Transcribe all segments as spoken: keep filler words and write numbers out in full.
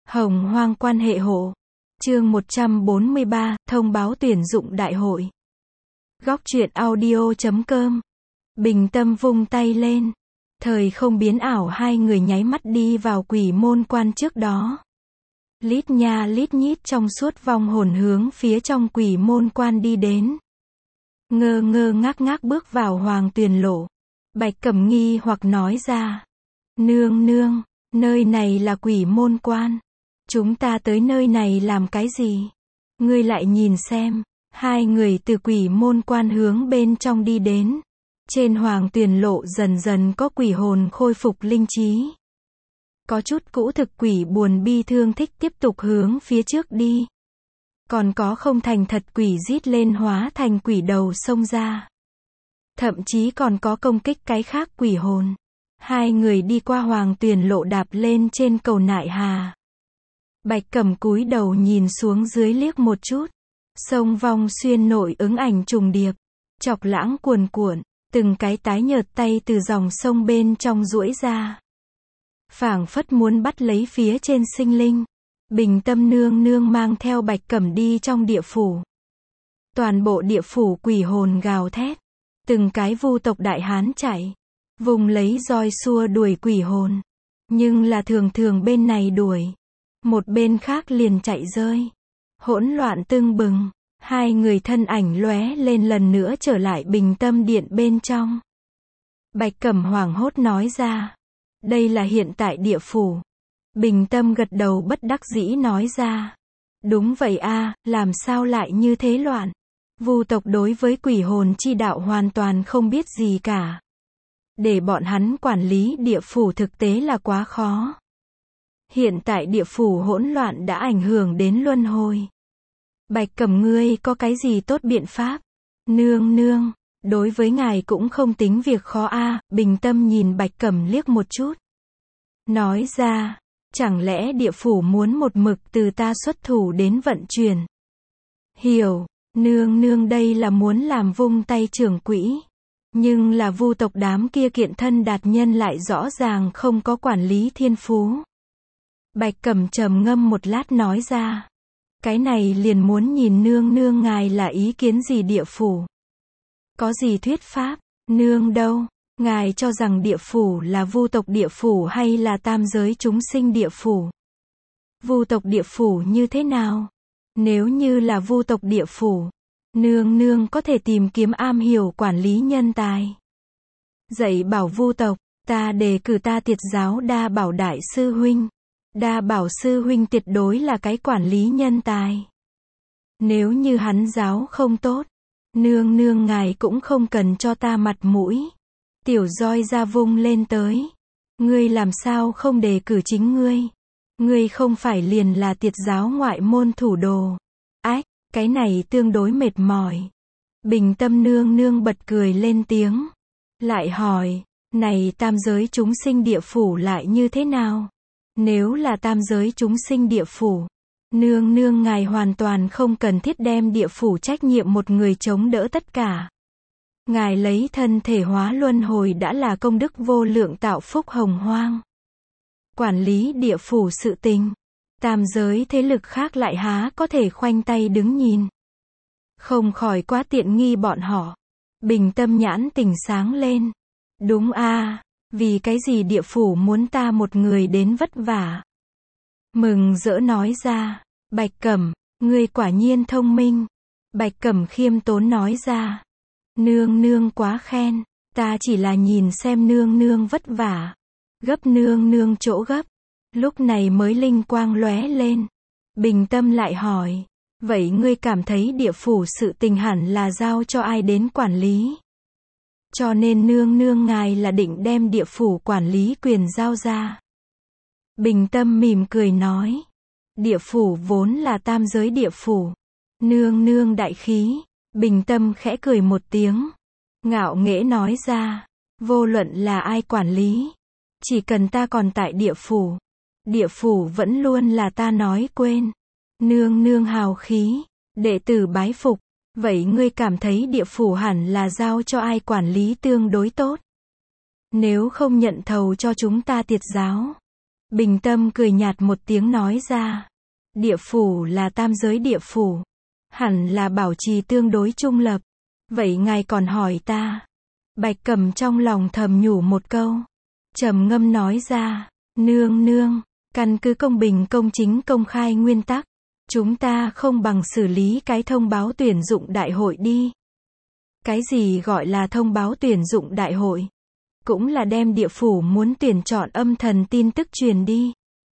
Hồng Hoang quan hệ hộ. Chương một trăm bốn mươi ba, thông báo tuyển dụng đại hội. Góc truyện audio chấm com. Bình Tâm vung tay lên. Thời không biến ảo, hai người nháy mắt đi vào quỷ môn quan trước đó. Lít nha lít nhít trong suốt vong hồn hướng phía trong quỷ môn quan đi đến. Ngơ ngơ ngác ngác bước vào Hoàng Tuyền Lộ. Bạch Cẩm nghi hoặc nói ra. Nương nương, nơi này là quỷ môn quan. Chúng ta tới nơi này làm cái gì? Ngươi lại nhìn xem. Hai người từ quỷ môn quan hướng bên trong đi đến. Trên Hoàng Tuyền Lộ dần dần có quỷ hồn khôi phục linh trí. Có chút cũ thực quỷ buồn bi thương thích tiếp tục hướng phía trước đi. Còn có không thành thật quỷ rít lên hóa thành quỷ đầu xông ra. Thậm chí còn có công kích cái khác quỷ hồn. Hai người đi qua Hoàng Tuyền Lộ đạp lên trên cầu Nại Hà. Bạch Cẩm cúi đầu nhìn xuống dưới liếc một chút. Sông Vong Xuyên nội ứng ảnh trùng điệp. Chọc lãng cuồn cuộn. Từng cái tái nhợt tay từ dòng sông bên trong duỗi ra. Phảng phất muốn bắt lấy phía trên sinh linh. Bình Tâm nương nương mang theo Bạch Cẩm đi trong địa phủ. Toàn bộ địa phủ quỷ hồn gào thét. Từng cái vu tộc đại hán chạy. Vùng lấy roi xua đuổi quỷ hồn. Nhưng là thường thường bên này đuổi. Một bên khác liền chạy rơi. Hỗn loạn tưng bừng. Hai người thân ảnh lóe lên lần nữa trở lại Bình Tâm điện bên trong. Bạch Cẩm hoảng hốt nói ra. Đây là hiện tại địa phủ. Bình Tâm gật đầu bất đắc dĩ nói ra. Đúng vậy a, làm sao lại như thế loạn. Vu tộc đối với quỷ hồn chi đạo hoàn toàn không biết gì cả. Để bọn hắn quản lý địa phủ thực tế là quá khó. Hiện tại địa phủ hỗn loạn đã ảnh hưởng đến luân hồi. Bạch Cẩm ngươi có cái gì tốt biện pháp? Nương nương, đối với ngài cũng không tính việc khó a. Bình Tâm nhìn Bạch Cẩm liếc một chút. Nói ra, chẳng lẽ địa phủ muốn một mực từ ta xuất thủ đến vận chuyển? Hiểu, nương nương đây là muốn làm vung tay trưởng quỹ. Nhưng là vu tộc đám kia kiện thân đạt nhân lại rõ ràng không có quản lý thiên phú. Bạch Cẩm trầm ngâm một lát nói ra. Cái này liền muốn nhìn nương nương ngài là ý kiến gì địa phủ. Có gì thuyết pháp, nương đâu, ngài cho rằng địa phủ là vu tộc địa phủ hay là tam giới chúng sinh địa phủ? Vu tộc địa phủ như thế nào? Nếu như là vu tộc địa phủ, nương nương có thể tìm kiếm am hiểu quản lý nhân tài. Dạy bảo vu tộc, ta đề cử ta Tiệt giáo Đa Bảo đại sư huynh. Đa Bảo sư huynh tuyệt đối là cái quản lý nhân tài. Nếu như hắn giáo không tốt, nương nương ngài cũng không cần cho ta mặt mũi. Tiểu roi ra vung lên tới. Ngươi làm sao không đề cử chính ngươi? Ngươi không phải liền là Tiệt giáo ngoại môn thủ đồ. Ách, cái này tương đối mệt mỏi. Bình Tâm nương nương bật cười lên tiếng. Lại hỏi, này tam giới chúng sinh địa phủ lại như thế nào? Nếu là tam giới chúng sinh địa phủ, nương nương ngài hoàn toàn không cần thiết đem địa phủ trách nhiệm một người chống đỡ tất cả. Ngài lấy thân thể hóa luân hồi đã là công đức vô lượng tạo phúc hồng hoang. Quản lý địa phủ sự tình, tam giới thế lực khác lại há có thể khoanh tay đứng nhìn. Không khỏi quá tiện nghi bọn họ. Bình Tâm nhãn tỉnh sáng lên. Đúng a. Vì cái gì địa phủ muốn ta một người đến vất vả? Mừng rỡ nói ra. Bạch Cẩm, ngươi quả nhiên thông minh. Bạch Cẩm khiêm tốn nói ra. Nương nương quá khen. Ta chỉ là nhìn xem nương nương vất vả. Gấp nương nương chỗ gấp. Lúc này mới linh quang lóe lên. Bình Tâm lại hỏi. Vậy ngươi cảm thấy địa phủ sự tình hẳn là giao cho ai đến quản lý? Cho nên nương nương ngài là định đem địa phủ quản lý quyền giao ra. Bình Tâm mỉm cười nói. Địa phủ vốn là tam giới địa phủ. Nương nương đại khí. Bình Tâm khẽ cười một tiếng. Ngạo nghễ nói ra. Vô luận là ai quản lý. Chỉ cần ta còn tại địa phủ. Địa phủ vẫn luôn là ta nói quên. Nương nương hào khí. Đệ tử bái phục. Vậy ngươi cảm thấy địa phủ hẳn là giao cho ai quản lý tương đối tốt? Nếu không nhận thầu cho chúng ta Tiệt giáo. Bình Tâm cười nhạt một tiếng nói ra. Địa phủ là tam giới địa phủ. Hẳn là bảo trì tương đối trung lập. Vậy ngài còn hỏi ta. Bạch Cẩm trong lòng thầm nhủ một câu. Trầm ngâm nói ra. Nương nương, căn cứ công bình công chính công khai nguyên tắc. Chúng ta không bằng xử lý cái thông báo tuyển dụng đại hội đi. Cái gì gọi là thông báo tuyển dụng đại hội? Cũng là đem địa phủ muốn tuyển chọn âm thần tin tức truyền đi.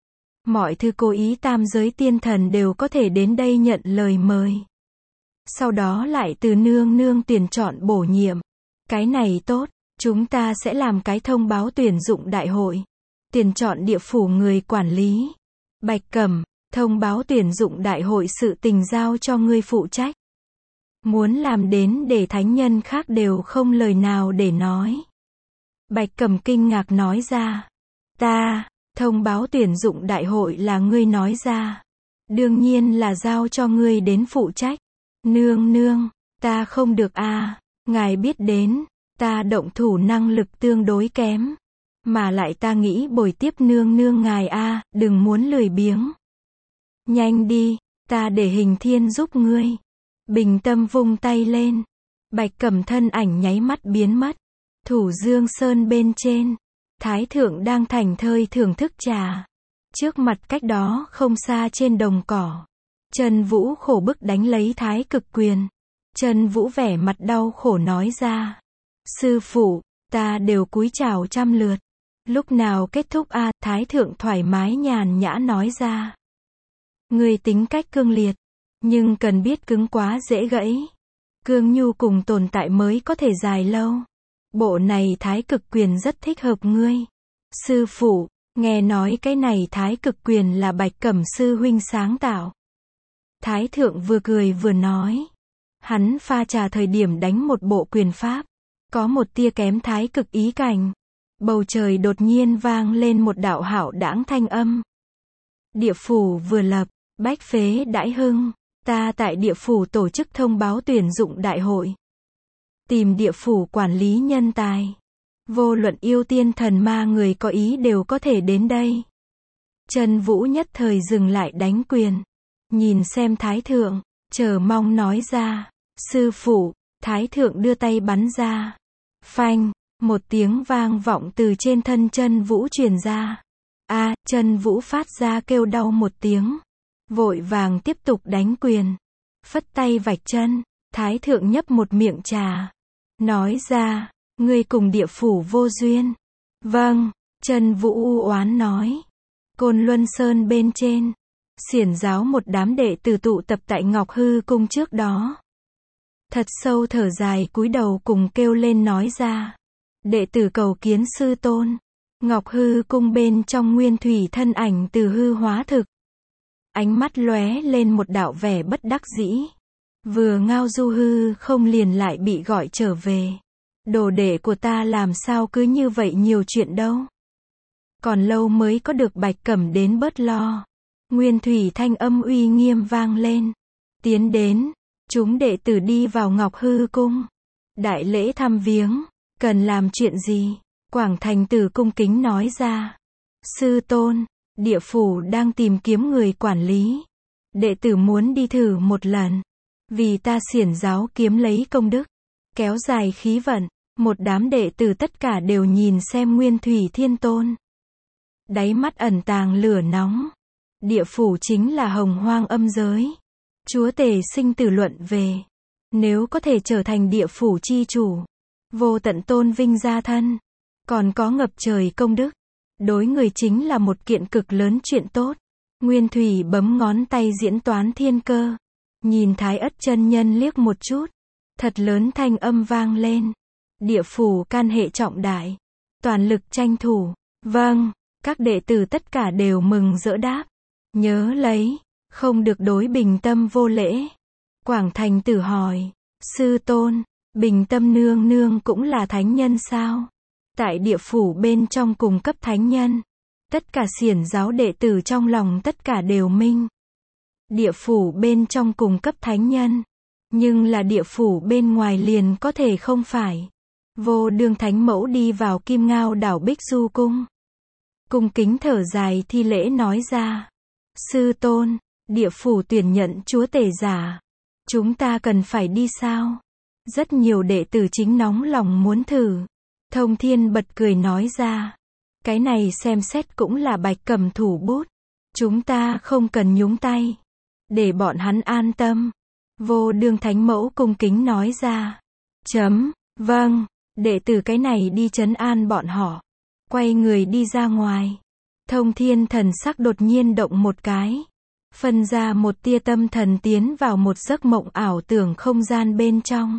Mọi thứ cố ý tam giới tiên thần đều có thể đến đây nhận lời mời. Sau đó lại từ nương nương tuyển chọn bổ nhiệm. Cái này tốt, chúng ta sẽ làm cái thông báo tuyển dụng đại hội. Tuyển chọn địa phủ người quản lý. Bạch Cẩm, thông báo tuyển dụng đại hội sự tình giao cho ngươi phụ trách. Muốn làm đến để thánh nhân khác đều không lời nào để nói. Bạch Cẩm kinh ngạc nói ra. Ta, thông báo tuyển dụng đại hội là ngươi nói ra. Đương nhiên là giao cho ngươi đến phụ trách. Nương nương, ta không được a, ngài biết đến, ta động thủ năng lực tương đối kém. Mà lại ta nghĩ bồi tiếp nương nương ngài a, đừng muốn lười biếng. Nhanh đi, ta để Hình Thiên giúp ngươi. Bình Tâm vung tay lên. Bạch Cẩm thân ảnh nháy mắt biến mất. Thủ Dương Sơn bên trên, Thái thượng đang thảnh thơi thưởng thức trà. Trước mặt cách đó không xa trên đồng cỏ, Trần Vũ khổ bức đánh lấy Thái Cực Quyền. Trần Vũ vẻ mặt đau khổ nói ra. Sư phụ, ta đều cúi chào trăm lượt. Lúc nào kết thúc a? À, Thái thượng thoải mái nhàn nhã nói ra. Người tính cách cương liệt, nhưng cần biết cứng quá dễ gãy. Cương nhu cùng tồn tại mới có thể dài lâu. Bộ này Thái Cực Quyền rất thích hợp ngươi. Sư phụ, nghe nói cái này Thái Cực Quyền là Bạch Cẩm sư huynh sáng tạo. Thái thượng vừa cười vừa nói. Hắn pha trà thời điểm đánh một bộ quyền pháp. Có một tia kém Thái Cực ý cảnh. Bầu trời đột nhiên vang lên một đạo hạo đãng thanh âm. Địa phủ vừa lập, bách phế đãi hưng. Ta tại địa phủ tổ chức thông báo tuyển dụng đại hội. Tìm địa phủ quản lý nhân tài. Vô luận yêu tiên thần ma người có ý đều có thể đến đây. Trần Vũ nhất thời dừng lại đánh quyền. Nhìn xem Thái thượng, chờ mong nói ra. Sư phụ, Thái thượng đưa tay bắn ra. Phanh, một tiếng vang vọng từ trên thân Trần Vũ truyền ra. A, à, Trần Vũ phát ra kêu đau một tiếng. Vội vàng tiếp tục đánh quyền. Phất tay vạch chân, Thái thượng nhấp một miệng trà. Nói ra, ngươi cùng địa phủ vô duyên. Vâng, Trần Vũ u oán nói. Côn Luân Sơn bên trên, xiển giáo một đám đệ tử tụ tập tại Ngọc Hư Cung trước đó. Thật sâu thở dài cúi đầu cùng kêu lên nói ra. Đệ tử cầu kiến sư tôn. Ngọc Hư Cung bên trong nguyên thủy thân ảnh từ hư hóa thực. Ánh mắt lóe lên một đạo vẻ bất đắc dĩ. Vừa ngao du hư không liền lại bị gọi trở về. Đồ đệ của ta làm sao cứ như vậy nhiều chuyện đâu. Còn lâu mới có được Bạch Cẩm đến bớt lo. Nguyên thủy thanh âm uy nghiêm vang lên. Tiến đến, chúng đệ tử đi vào Ngọc Hư Cung. Đại lễ thăm viếng, cần làm chuyện gì? Quảng Thành Tử cung kính nói ra. Sư tôn, địa phủ đang tìm kiếm người quản lý. Đệ tử muốn đi thử một lần. Vì ta xiển giáo kiếm lấy công đức. Kéo dài khí vận. Một đám đệ tử tất cả đều nhìn xem Nguyên Thủy Thiên Tôn. Đáy mắt ẩn tàng lửa nóng. Địa phủ chính là hồng hoang âm giới. Chúa tể sinh tử luận về. Nếu có thể trở thành địa phủ chi chủ. Vô tận tôn vinh gia thân. Còn có ngập trời công đức. Đối người chính là một kiện cực lớn chuyện tốt. Nguyên Thủy bấm ngón tay diễn toán thiên cơ. Nhìn Thái Ất chân nhân liếc một chút. Thật lớn thanh âm vang lên. Địa phủ can hệ trọng đại. Toàn lực tranh thủ. Vâng, các đệ tử tất cả đều mừng rỡ đáp. Nhớ lấy, không được đối Bình Tâm vô lễ. Quảng Thành Tử hỏi. Sư tôn, Bình Tâm nương nương cũng là thánh nhân sao? Tại địa phủ bên trong cùng cấp thánh nhân. Tất cả xiển giáo đệ tử trong lòng tất cả đều minh. Địa phủ bên trong cùng cấp thánh nhân. Nhưng là địa phủ bên ngoài liền có thể không phải. Vô đương thánh mẫu đi vào Kim Ngao đảo Bích Du Cung. cung kính thở dài thi lễ nói ra. Sư tôn, địa phủ tuyển nhận chúa tể giả. Chúng ta cần phải đi sao? Rất nhiều đệ tử chính nóng lòng muốn thử. Thông Thiên bật cười nói ra. Cái này xem xét cũng là Bạch Cẩm thủ bút. Chúng ta không cần nhúng tay. Để bọn hắn an tâm. Vô Đương Thánh Mẫu cung kính nói ra. Chấm, vâng, đệ tử cái này đi trấn an bọn họ. Quay người đi ra ngoài. Thông Thiên thần sắc đột nhiên động một cái. Phân ra một tia tâm thần tiến vào một giấc mộng ảo tưởng không gian bên trong.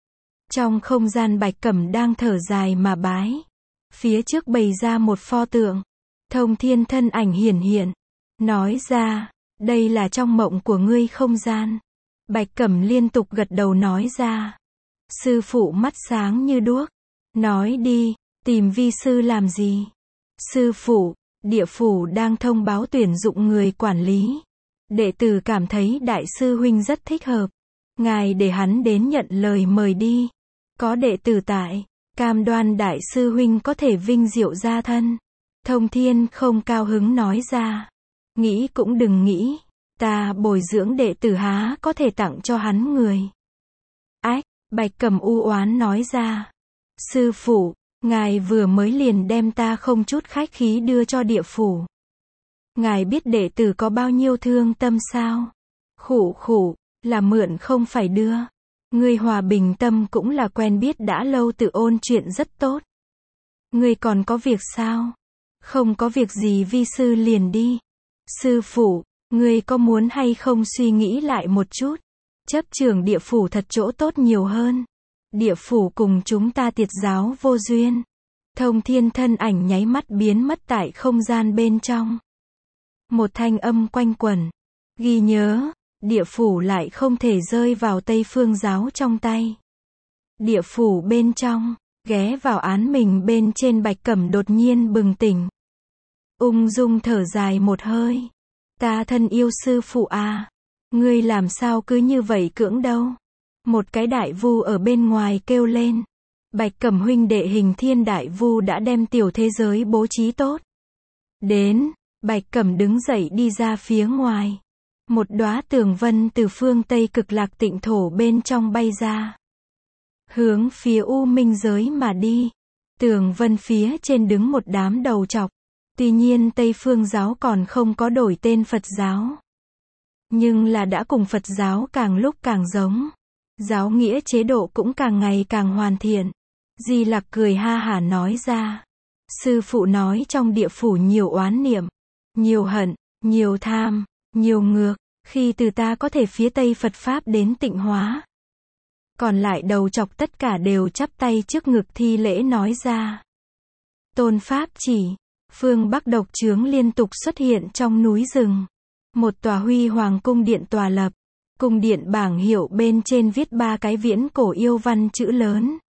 Trong không gian Bạch Cẩm đang thở dài mà bái. Phía trước bày ra một pho tượng. Thông Thiên thân ảnh hiển hiện. Nói ra, đây là trong mộng của ngươi không gian. Bạch Cẩm liên tục gật đầu nói ra. Sư phụ mắt sáng như đuốc. Nói đi, tìm vi sư làm gì? Sư phụ, địa phủ đang thông báo tuyển dụng người quản lý. Đệ tử cảm thấy đại sư huynh rất thích hợp. Ngài để hắn đến nhận lời mời đi. Có đệ tử tại, cam đoan đại sư huynh có thể vinh diệu gia thân. Thông Thiên không cao hứng nói ra. Nghĩ cũng đừng nghĩ. Ta bồi dưỡng đệ tử há có thể tặng cho hắn người. Ách, Bạch Cẩm u oán nói ra. Sư phụ, ngài vừa mới liền đem ta không chút khách khí đưa cho địa phủ. Ngài biết đệ tử có bao nhiêu thương tâm sao? Khụ khụ, là mượn không phải đưa. Ngươi Hòa Bình Tâm cũng là quen biết đã lâu tự ôn chuyện rất tốt. Ngươi còn có việc sao? Không có việc gì vi sư liền đi. Sư phụ, ngươi có muốn hay không suy nghĩ lại một chút? Chấp trưởng địa phủ thật chỗ tốt nhiều hơn. Địa phủ cùng chúng ta tiệt giáo vô duyên. Thông Thiên thân ảnh nháy mắt biến mất tại không gian bên trong. Một thanh âm quanh quẩn. Ghi nhớ, địa phủ lại không thể rơi vào Tây Phương giáo trong tay. Địa phủ bên trong, ghé vào án mình bên trên Bạch Cẩm đột nhiên bừng tỉnh. Ung dung thở dài một hơi. Ta thân yêu sư phụ à, ngươi làm sao cứ như vậy cưỡng đâu? Một cái đại vu ở bên ngoài kêu lên. Bạch Cẩm huynh đệ Hình Thiên đại vu đã đem tiểu thế giới bố trí tốt. Đến, Bạch Cẩm đứng dậy đi ra phía ngoài. Một đóa tường vân từ phương Tây Cực Lạc Tịnh thổ bên trong bay ra. Hướng phía U Minh giới mà đi. Tường vân phía trên đứng một đám đầu trọc. Tuy nhiên Tây Phương giáo còn không có đổi tên Phật giáo. Nhưng là đã cùng Phật giáo càng lúc càng giống. Giáo nghĩa chế độ cũng càng ngày càng hoàn thiện. Di Lặc cười ha hả nói ra. Sư phụ nói trong địa phủ nhiều oán niệm, nhiều hận, nhiều tham, nhiều ngược. Khi từ ta có thể phía Tây Phật Pháp đến tịnh hóa. Còn lại đầu chọc tất cả đều chắp tay trước ngực thi lễ nói ra. Tôn Pháp chỉ. Phương Bắc độc chướng liên tục xuất hiện trong núi rừng. Một tòa huy hoàng cung điện tòa lập. Cung điện bảng hiệu bên trên viết ba cái viễn cổ yêu văn chữ lớn.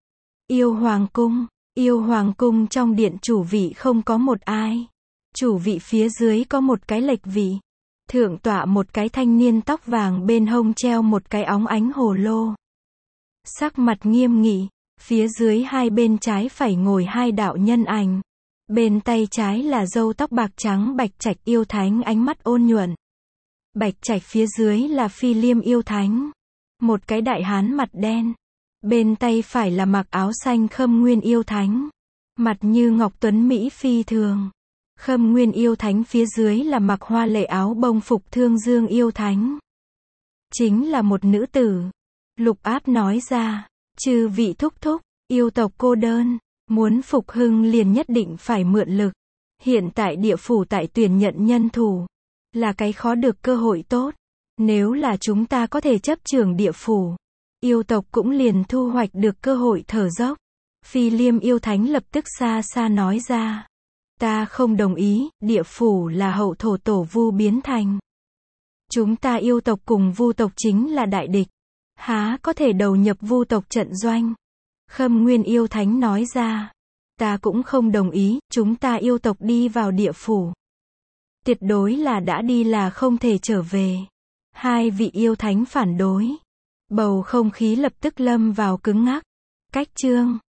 Yêu Hoàng Cung. Yêu Hoàng Cung trong điện chủ vị không có một ai. Chủ vị phía dưới có một cái lệch vị. Thượng tọa một cái thanh niên tóc vàng bên hông treo một cái óng ánh hồ lô. Sắc mặt nghiêm nghị. Phía dưới hai bên trái phải ngồi hai đạo nhân ảnh. Bên tay trái là râu tóc bạc trắng Bạch Trạch yêu thánh ánh mắt ôn nhuận. Bạch Trạch phía dưới là Phi Liêm yêu thánh. Một cái đại hán mặt đen. Bên tay phải là mặc áo xanh Khâm Nguyên yêu thánh. Mặt như ngọc tuấn Mỹ phi thường. Khâm Nguyên yêu thánh phía dưới là mặc hoa lệ áo bông phục Thương Dương yêu thánh. Chính là một nữ tử. Lục Áp nói ra. Chư vị thúc thúc, yêu tộc cô đơn. Muốn phục hưng liền nhất định phải mượn lực. Hiện tại địa phủ tại tuyển nhận nhân thủ. Là cái khó được cơ hội tốt. Nếu là chúng ta có thể chấp trưởng địa phủ. Yêu tộc cũng liền thu hoạch được cơ hội thở dốc. Phi Liêm yêu thánh lập tức xa xa nói ra. Ta không đồng ý, địa phủ là hậu thổ tổ vu biến thành. Chúng ta yêu tộc cùng vu tộc chính là đại địch. Há có thể đầu nhập vu tộc trận doanh. Khâm Nguyên yêu thánh nói ra. Ta cũng không đồng ý, chúng ta yêu tộc đi vào địa phủ. Tuyệt đối là đã đi là không thể trở về. Hai vị yêu thánh phản đối. Bầu không khí lập tức lâm vào cứng ngắc. Cách chương